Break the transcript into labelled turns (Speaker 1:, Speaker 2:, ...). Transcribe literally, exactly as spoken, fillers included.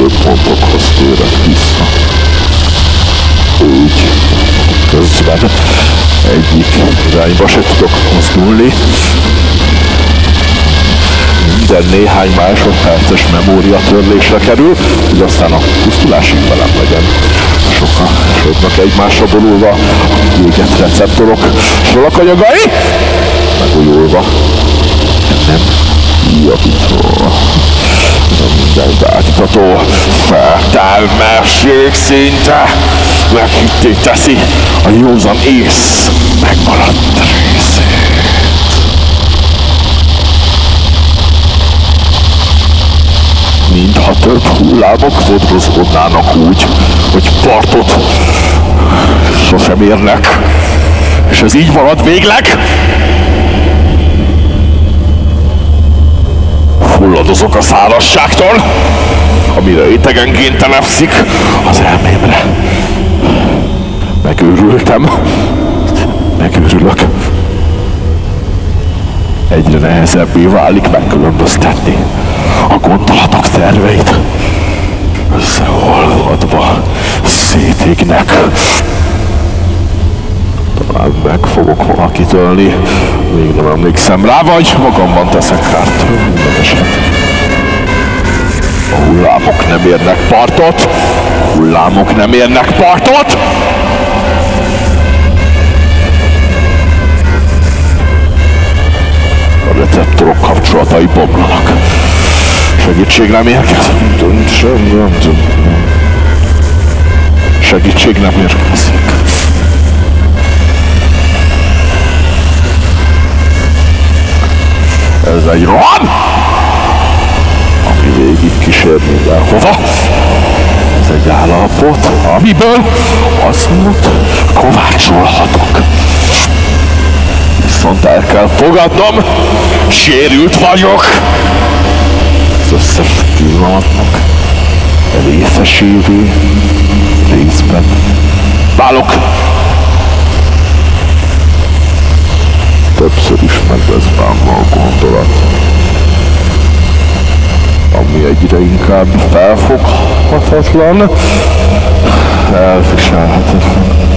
Speaker 1: pontokhoz térek vissza. Úgy. Közben egyik irányba se tudok mozdulni. Minden néhány másodperces memóriatörlésre kerül, hogy aztán a pusztulásig velem legyen. Sokan sodnak egymásra borulva, éget receptorok, solakanyagai, megújulva. Nem javítva. Minden átmutató feltelmesség szinte meghitté teszi a józan ész megmaradt részét. Mintha több hullámok vodrozódnának úgy, hogy partot sosem érnek, és ez így marad végleg. Fulladozok a szárazságtól, amire étegenként telepszik az elmémre. Megőrültem. Megőrülök. Egyre nehezebbé válik megkülönböztetni a gondolatok terveit. Összeolvadva szétégnek. Talán meg fogok valakit ölni, még nem emlékszem rá, vagy magamban teszek kárt. Minden eset. A hullámok nem érnek partot! Hullámok nem érnek partot! A receptorok kapcsolatai bomlanak. Segítség nem érkezik. Segítség nem érkezik. Ez egy rohan, ami végig kísér mindenhova. Ez egy állapot, amiből azmúlt kovácsolhatok. Viszont el kell fogadnom, sérült vagyok. Az összes pillanatnak részesévé részben válok. Többször is megvesz bánva a gondolat, ami egyre inkább felfoghatatlan, elviselhetetlen.